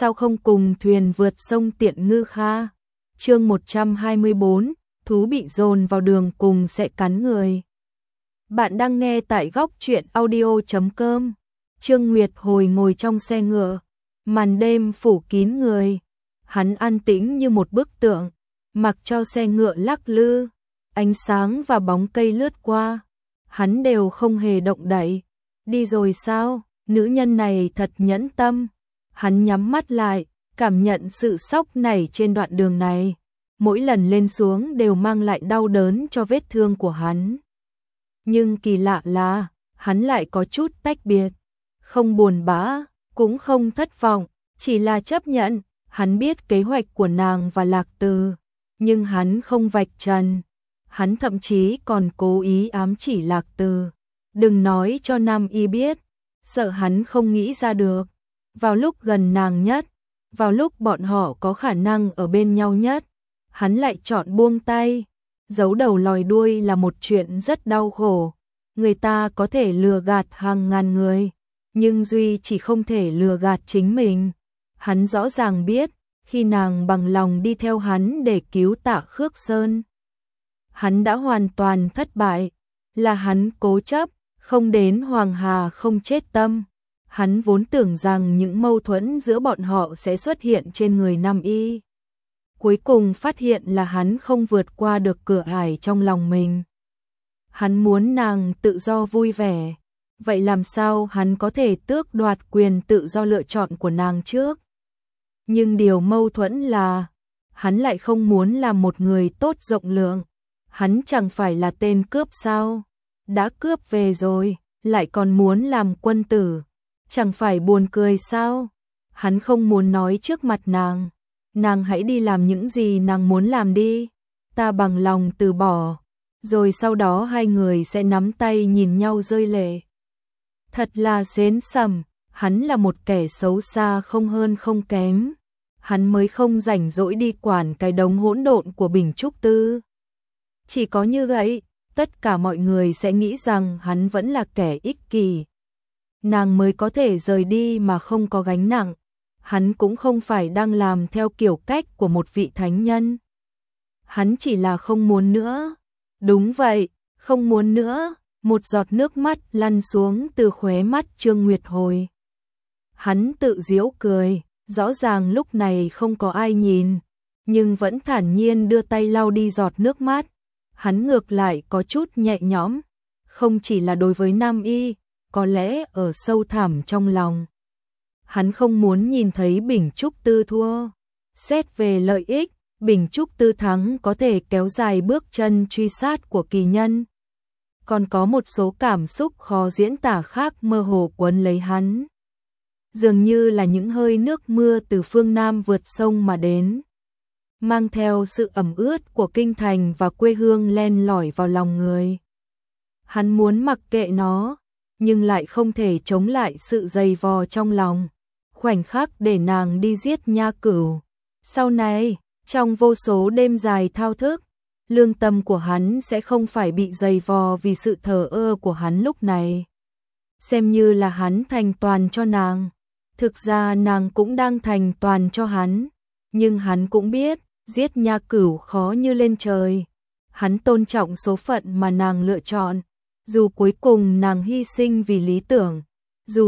sao không cùng thuyền vượt sông Tiện Ngư Kha. Chương 124, thú bị dồn vào đường cùng sẽ cắn người. Bạn đang nghe tại góc truyện audio.com. Trương Nguyệt Hồi ngồi trong xe ngựa, màn đêm phủ kín người. Hắn an tĩnh như một bức tượng, mặc cho xe ngựa lắc lư, ánh sáng và bóng cây lướt qua. Hắn đều không hề động đậy. Đi rồi sao? Nữ nhân này thật nhẫn tâm. Hắn nhắm mắt lại, cảm nhận sự sóc nảy trên đoạn đường này. Mỗi lần lên xuống đều mang lại đau đớn cho vết thương của hắn. Nhưng kỳ lạ là, hắn lại có chút tách biệt. Không buồn bã, cũng không thất vọng, chỉ là chấp nhận. Hắn biết kế hoạch của nàng và Lạc Từ, nhưng hắn không vạch trần. Hắn thậm chí còn cố ý ám chỉ Lạc Từ. Đừng nói cho Nam Y biết, sợ hắn không nghĩ ra được. Vào lúc gần nàng nhất, vào lúc bọn họ có khả năng ở bên nhau nhất, hắn lại chọn buông tay. Giấu đầu lòi đuôi là một chuyện rất đau khổ. Người ta có thể lừa gạt hàng ngàn người, nhưng Duy chỉ không thể lừa gạt chính mình. Hắn rõ ràng biết, khi nàng bằng lòng đi theo hắn để cứu Tạ Khước Sơn, hắn đã hoàn toàn thất bại. Là hắn cố chấp, không đến Hoàng Hà không chết tâm. Hắn vốn tưởng rằng những mâu thuẫn giữa bọn họ sẽ xuất hiện trên người Nam Y. Cuối cùng phát hiện là hắn không vượt qua được cửa ải trong lòng mình. Hắn muốn nàng tự do vui vẻ. Vậy làm sao hắn có thể tước đoạt quyền tự do lựa chọn của nàng trước? Nhưng điều mâu thuẫn là, hắn lại không muốn làm một người tốt rộng lượng. Hắn chẳng phải là tên cướp sao? Đã cướp về rồi, lại còn muốn làm quân tử. Chẳng phải buồn cười sao? Hắn không muốn nói trước mặt nàng. Nàng hãy đi làm những gì nàng muốn làm đi. Ta bằng lòng từ bỏ. Rồi sau đó hai người sẽ nắm tay nhìn nhau rơi lệ. Thật là xến sẩm. Hắn là một kẻ xấu xa không hơn không kém. Hắn mới không rảnh rỗi đi quản cái đống hỗn độn của Bình Trúc Tư. Chỉ có như vậy, tất cả mọi người sẽ nghĩ rằng hắn vẫn là kẻ ích kỷ. Nàng mới có thể rời đi mà không có gánh nặng. Hắn cũng không phải đang làm theo kiểu cách của một vị thánh nhân. Hắn chỉ là không muốn nữa. Đúng vậy, không muốn nữa. Một giọt nước mắt lăn xuống từ khóe mắt Trương Nguyệt Hồi. Hắn tự giễu cười, rõ ràng lúc này không có ai nhìn, nhưng vẫn thản nhiên đưa tay lau đi giọt nước mắt. Hắn ngược lại có chút nhẹ nhõm, không chỉ là đối với Nam Y, có lẽ ở sâu thẳm trong lòng. Hắn không muốn nhìn thấy Bình Trúc Tư thua. Xét về lợi ích, Bình Trúc Tư thắng có thể kéo dài bước chân truy sát của kỳ nhân. Còn có một số cảm xúc khó diễn tả khác mơ hồ quấn lấy hắn. Dường như là những hơi nước mưa từ phương Nam vượt sông mà đến, mang theo sự ẩm ướt của kinh thành và quê hương len lỏi vào lòng người. Hắn muốn mặc kệ nó, nhưng lại không thể chống lại sự dày vò trong lòng. Khoảnh khắc để nàng đi giết Nha Cửu. Sau này, trong vô số đêm dài thao thức, lương tâm của hắn sẽ không phải bị dày vò vì sự thờ ơ của hắn lúc này. Xem như là hắn thành toàn cho nàng. Thực ra nàng cũng đang thành toàn cho hắn. Nhưng hắn cũng biết, giết Nha Cửu khó như lên trời. Hắn tôn trọng số phận mà nàng lựa chọn. Dù cuối cùng nàng hy sinh vì lý tưởng. Dù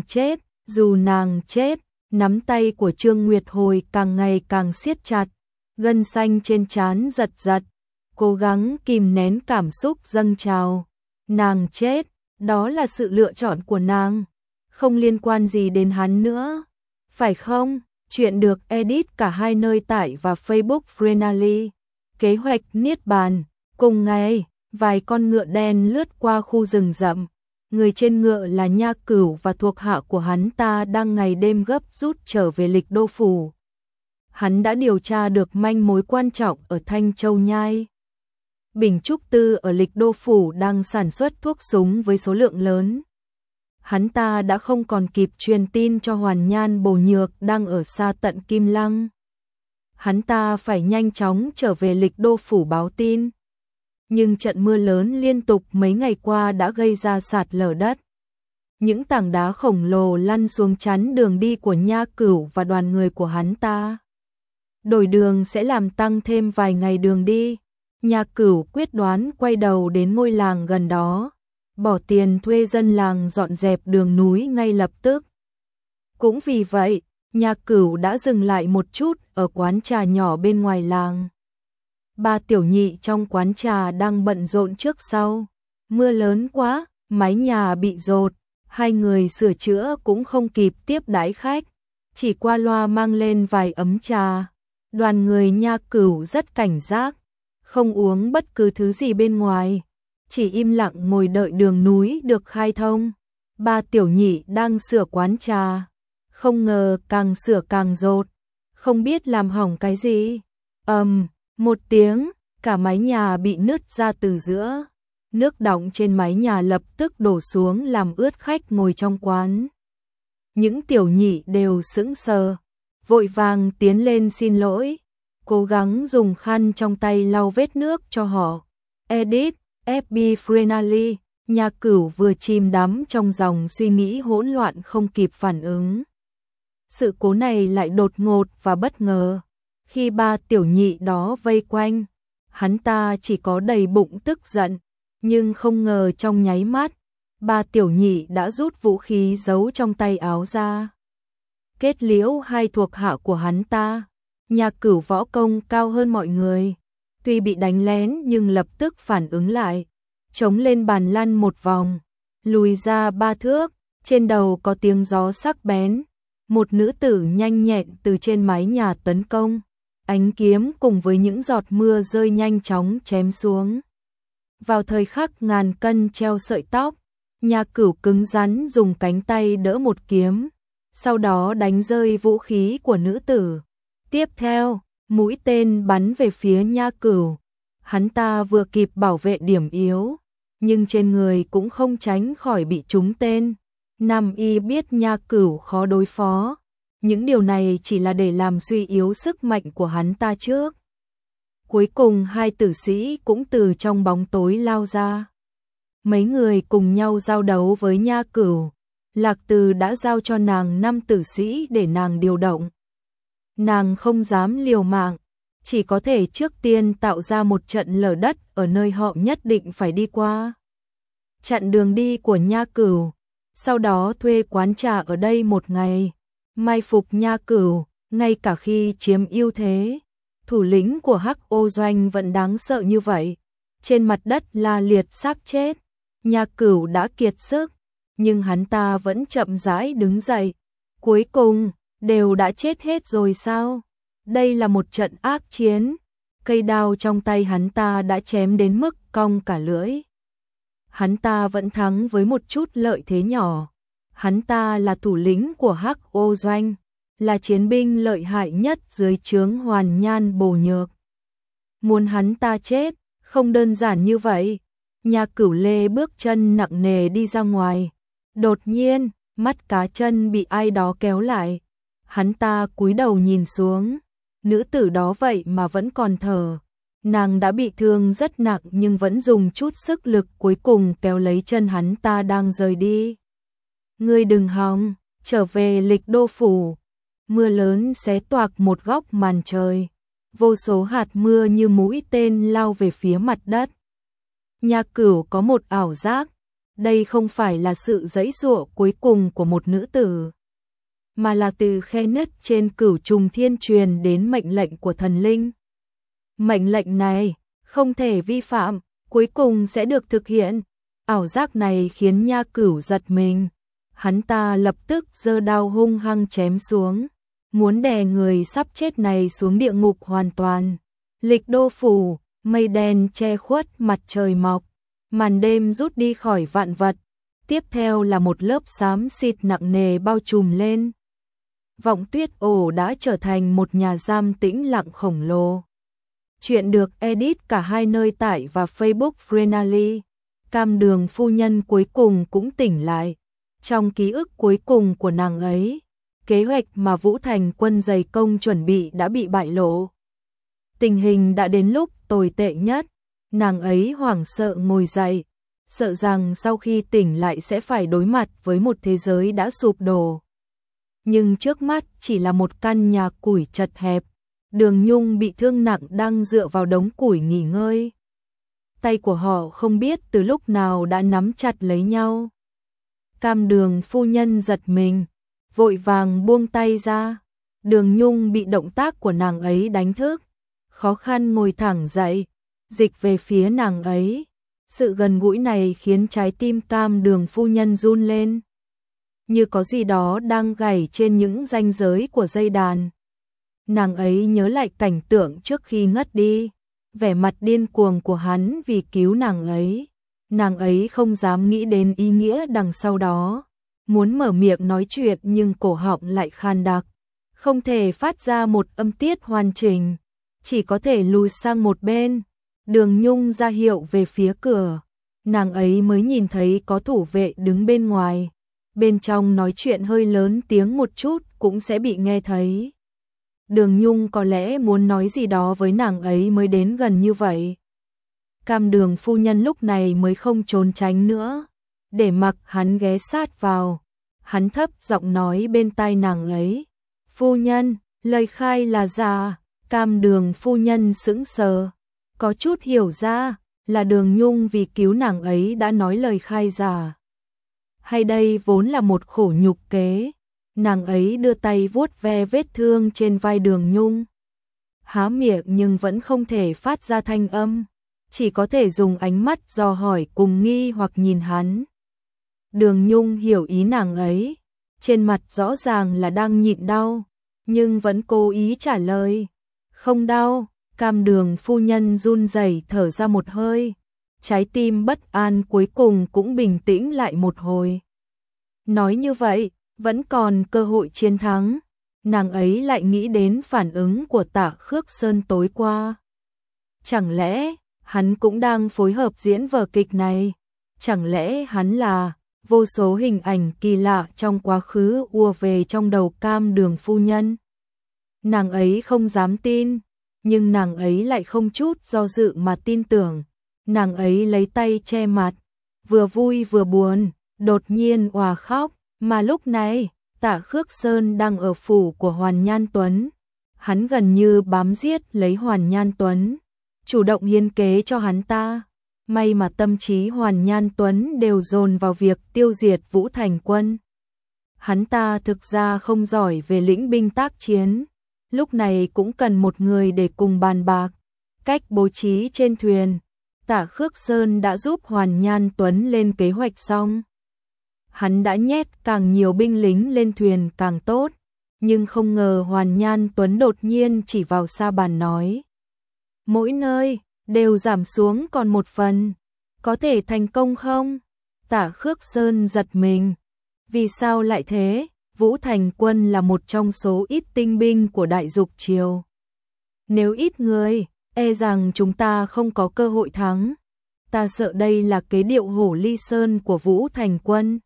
nàng chết, nắm tay của Trương Nguyệt Hồi càng ngày càng siết chặt. Gân xanh trên trán giật giật. Cố gắng kìm nén cảm xúc dâng trào. Nàng chết, đó là sự lựa chọn của nàng. Không liên quan gì đến hắn nữa. Phải không? Chuyện được edit cả hai nơi tải và Facebook Frenally. Kế hoạch Niết Bàn. Cùng ngày, vài con ngựa đen lướt qua khu rừng rậm. Người trên ngựa là Nha Cửu và thuộc hạ của hắn ta đang ngày đêm gấp rút trở về Lịch Đô Phủ. Hắn đã điều tra được manh mối quan trọng ở Thanh Châu Nhai. Bình Trúc Tư ở Lịch Đô Phủ đang sản xuất thuốc súng với số lượng lớn. Hắn ta đã không còn kịp truyền tin cho Hoàn Nhan Bồ Nhược đang ở xa tận Kim Lăng. Hắn ta phải nhanh chóng trở về Lịch Đô Phủ báo tin. Nhưng trận mưa lớn liên tục mấy ngày qua đã gây ra sạt lở đất. những tảng đá khổng lồ lăn xuống chắn đường đi của Nha Cửu và đoàn người của hắn ta. Đổi đường sẽ làm tăng thêm vài ngày đường đi. Nha Cửu quyết đoán quay đầu đến ngôi làng gần đó, bỏ tiền thuê dân làng dọn dẹp đường núi ngay lập tức. Cũng vì vậy, Nha Cửu đã dừng lại một chút ở quán trà nhỏ bên ngoài làng. Ba tiểu nhị trong quán trà đang bận rộn trước sau. Mưa lớn quá, mái nhà bị dột, hai người sửa chữa cũng không kịp tiếp đãi khách, chỉ qua loa mang lên vài ấm trà. Đoàn người Nha Cửu rất cảnh giác, không uống bất cứ thứ gì bên ngoài, chỉ im lặng ngồi đợi đường núi được khai thông. Ba tiểu nhị đang sửa quán trà, không ngờ càng sửa càng dột, không biết làm hỏng cái gì. Một tiếng, cả mái nhà bị nứt ra từ giữa. Nước đọng trên mái nhà lập tức đổ xuống làm ướt khách ngồi trong quán. Những tiểu nhị đều sững sờ, vội vàng tiến lên xin lỗi, cố gắng dùng khăn trong tay lau vết nước cho họ. Edit, FB Frenally, Nha Cửu vừa chìm đắm trong dòng suy nghĩ hỗn loạn không kịp phản ứng. Sự cố này lại đột ngột và bất ngờ. Khi ba tiểu nhị đó vây quanh, hắn ta chỉ có đầy bụng tức giận, nhưng không ngờ trong nháy mắt, ba tiểu nhị đã rút vũ khí giấu trong tay áo ra. Kết liễu hai thuộc hạ của hắn ta. Nha Cửu võ công cao hơn mọi người, tuy bị đánh lén nhưng lập tức phản ứng lại, chống lên bàn lăn một vòng, lùi ra 3 thước, trên đầu có tiếng gió sắc bén. Một nữ tử nhanh nhẹn từ trên mái nhà tấn công, ánh kiếm cùng với những giọt mưa rơi nhanh chóng chém xuống. Vào thời khắc ngàn cân treo sợi tóc, Nha Cửu cứng rắn dùng cánh tay đỡ một kiếm, sau đó đánh rơi vũ khí của nữ tử. Tiếp theo, mũi tên bắn về phía Nha Cửu. Hắn ta vừa kịp bảo vệ điểm yếu, nhưng trên người cũng không tránh khỏi bị trúng tên. Nam y biết Nha Cửu khó đối phó, những điều này chỉ là để làm suy yếu sức mạnh của hắn ta trước. Cuối cùng hai tử sĩ cũng từ trong bóng tối lao ra. Mấy người cùng nhau giao đấu với Nha Cửu. Lạc Từ đã giao cho nàng 5 tử sĩ để nàng điều động. Nàng không dám liều mạng, chỉ có thể trước tiên tạo ra một trận lở đất ở nơi họ nhất định phải đi qua, chặn đường đi của Nha Cửu. Sau đó thuê quán trà ở đây một ngày, mai phục Nha Cửu, ngay cả khi chiếm ưu thế. Thủ lĩnh của Hắc Ô Doanh vẫn đáng sợ như vậy, trên mặt đất la liệt xác chết. Nha Cửu đã kiệt sức, nhưng hắn ta vẫn chậm rãi đứng dậy. Cuối cùng, đều đã chết hết rồi sao? Đây là một trận ác chiến. Cây đao trong tay hắn ta đã chém đến mức cong cả lưỡi. Hắn ta vẫn thắng với một chút lợi thế nhỏ. Hắn ta là thủ lĩnh của Hắc Ô Doanh, là chiến binh lợi hại nhất dưới trướng Hoàn Nhan Bồ Nhược. Muốn hắn ta chết, không đơn giản như vậy. Nha Cửu Lê bước chân nặng nề đi ra ngoài. Đột nhiên, mắt cá chân bị ai đó kéo lại. Hắn ta cúi đầu nhìn xuống. Nữ tử đó vậy mà vẫn còn thở. Nàng đã bị thương rất nặng nhưng vẫn dùng chút sức lực cuối cùng kéo lấy chân hắn ta đang rời đi. Ngươi đừng hòng, trở về Lịch Đô phủ. Mưa lớn xé toạc một góc màn trời. Vô số hạt mưa như mũi tên lao về phía mặt đất. Nha Cửu có một ảo giác. Đây không phải là sự giãy giụa cuối cùng của một nữ tử, mà là từ khe nứt trên cửu trùng thiên truyền đến mệnh lệnh của thần linh. Mệnh lệnh này không thể vi phạm, cuối cùng sẽ được thực hiện. Ảo giác này khiến Nha Cửu giật mình. Hắn ta lập tức giơ đao hung hăng chém xuống, muốn đè người sắp chết này xuống địa ngục hoàn toàn. Lịch Đô phủ, mây đen che khuất mặt trời mọc, màn đêm rút đi khỏi vạn vật. Tiếp theo là một lớp xám xịt nặng nề bao trùm lên. Vọng Tuyết Ổ đã trở thành một nhà giam tĩnh lặng khổng lồ. Chuyện được edit cả hai nơi tải và Facebook Frenally. Cam Đường phu nhân cuối cùng cũng tỉnh lại. Trong ký ức cuối cùng của nàng ấy, kế hoạch mà Vũ Thành Quân dày công chuẩn bị đã bị bại lộ. Tình hình đã đến lúc tồi tệ nhất. Nàng ấy hoảng sợ ngồi dậy, sợ rằng sau khi tỉnh lại sẽ phải đối mặt với một thế giới đã sụp đổ. Nhưng trước mắt chỉ là một căn nhà củi chật hẹp, Đường Nhung bị thương nặng đang dựa vào đống củi nghỉ ngơi. Tay của họ không biết từ lúc nào đã nắm chặt lấy nhau. Cam Đường phu nhân giật mình, vội vàng buông tay ra. Đường Nhung bị động tác của nàng ấy đánh thức, khó khăn ngồi thẳng dậy, dịch về phía nàng ấy. Sự gần gũi này khiến trái tim Cam Đường phu nhân run lên, như có gì đó đang gảy trên những ranh giới của dây đàn. Nàng ấy nhớ lại cảnh tượng trước khi ngất đi, vẻ mặt điên cuồng của hắn vì cứu nàng ấy. Nàng ấy không dám nghĩ đến ý nghĩa đằng sau đó, muốn mở miệng nói chuyện nhưng cổ họng lại khan đặc, không thể phát ra một âm tiết hoàn chỉnh, chỉ có thể lùi sang một bên. Đường Nhung ra hiệu về phía cửa, nàng ấy mới nhìn thấy có thủ vệ đứng bên ngoài. Bên trong nói chuyện hơi lớn tiếng một chút cũng sẽ bị nghe thấy. Đường Nhung có lẽ muốn nói gì đó với nàng ấy mới đến gần như vậy. Cam Đường phu nhân lúc này mới không trốn tránh nữa, để mặc hắn ghé sát vào. Hắn thấp giọng nói bên tai nàng ấy, phu nhân, lời khai là giả. Cam Đường phu nhân sững sờ, có chút hiểu ra là Đường Nhung vì cứu nàng ấy đã nói lời khai giả. Hay đây vốn là một khổ nhục kế. Nàng ấy đưa tay vuốt ve vết thương trên vai Đường Nhung, há miệng nhưng vẫn không thể phát ra thanh âm, chỉ có thể dùng ánh mắt dò hỏi cùng nghi hoặc nhìn hắn. Đường Nhung hiểu ý nàng ấy, trên mặt rõ ràng là đang nhịn đau, nhưng vẫn cố ý trả lời, không đau. Cam Đường phu nhân run rẩy thở ra một hơi, trái tim bất an cuối cùng cũng bình tĩnh lại một hồi. Nói như vậy, vẫn còn cơ hội chiến thắng. Nàng ấy lại nghĩ đến phản ứng của Tạ Khước Sơn tối qua. Chẳng lẽ hắn cũng đang phối hợp diễn vở kịch này? Chẳng lẽ hắn là vô số hình ảnh kỳ lạ trong quá khứ ùa về trong đầu Cam Đường phu nhân? Nàng ấy không dám tin, nhưng nàng ấy lại không chút do dự mà tin tưởng. Nàng ấy lấy tay che mặt, vừa vui vừa buồn, đột nhiên òa khóc. Mà lúc này, Tạ Khước Sơn đang ở phủ của Hoàn Nhan Tuấn. Hắn gần như bám giết lấy Hoàn Nhan Tuấn, chủ động hiến kế cho hắn ta. May mà tâm trí Hoàn Nhan Tuấn đều dồn vào việc tiêu diệt Vũ Thành Quân. Hắn ta thực ra không giỏi về lĩnh binh tác chiến, lúc này cũng cần một người để cùng bàn bạc cách bố trí trên thuyền. Tạ Khước Sơn đã giúp Hoàn Nhan Tuấn lên kế hoạch xong. Hắn đã nhét càng nhiều binh lính lên thuyền càng tốt, nhưng không ngờ Hoàn Nhan Tuấn đột nhiên chỉ vào sa bàn nói, mỗi nơi đều giảm xuống còn một phần, có thể thành công không? Tạ Khước Sơn giật mình, vì sao lại thế? Vũ Thành Quân là một trong số ít tinh binh của Đại Dục Triều. Nếu ít người, e rằng chúng ta không có cơ hội thắng. Ta sợ đây là kế điệu hổ ly sơn của Vũ Thành Quân.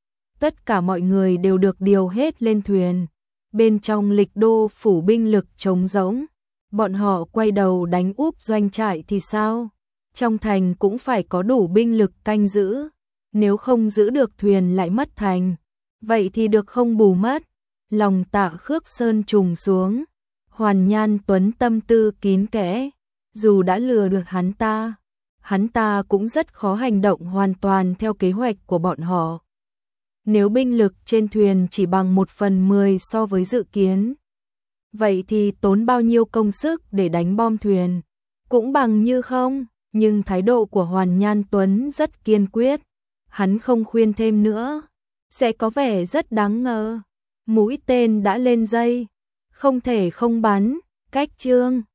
Tất cả mọi người đều được điều hết lên thuyền. Bên trong Lịch Đô phủ binh lực trống rỗng. Bọn họ quay đầu đánh úp doanh trại thì sao? Trong thành cũng phải có đủ binh lực canh giữ. Nếu không giữ được thuyền lại mất thành, vậy thì được không bù mất. Lòng Tạ Khước Sơn trùng xuống. Hoàn Nhan Tuấn tâm tư kín kẽ, dù đã lừa được hắn ta cũng rất khó hành động hoàn toàn theo kế hoạch của bọn họ. Nếu binh lực trên thuyền chỉ bằng 1/10 so với dự kiến, vậy thì tốn bao nhiêu công sức để đánh bom thuyền, cũng bằng như không. Nhưng thái độ của Hoàn Nhan Tuấn rất kiên quyết, hắn không khuyên thêm nữa, sẽ có vẻ rất đáng ngờ. Mũi tên đã lên dây, không thể không bắn. Cách chương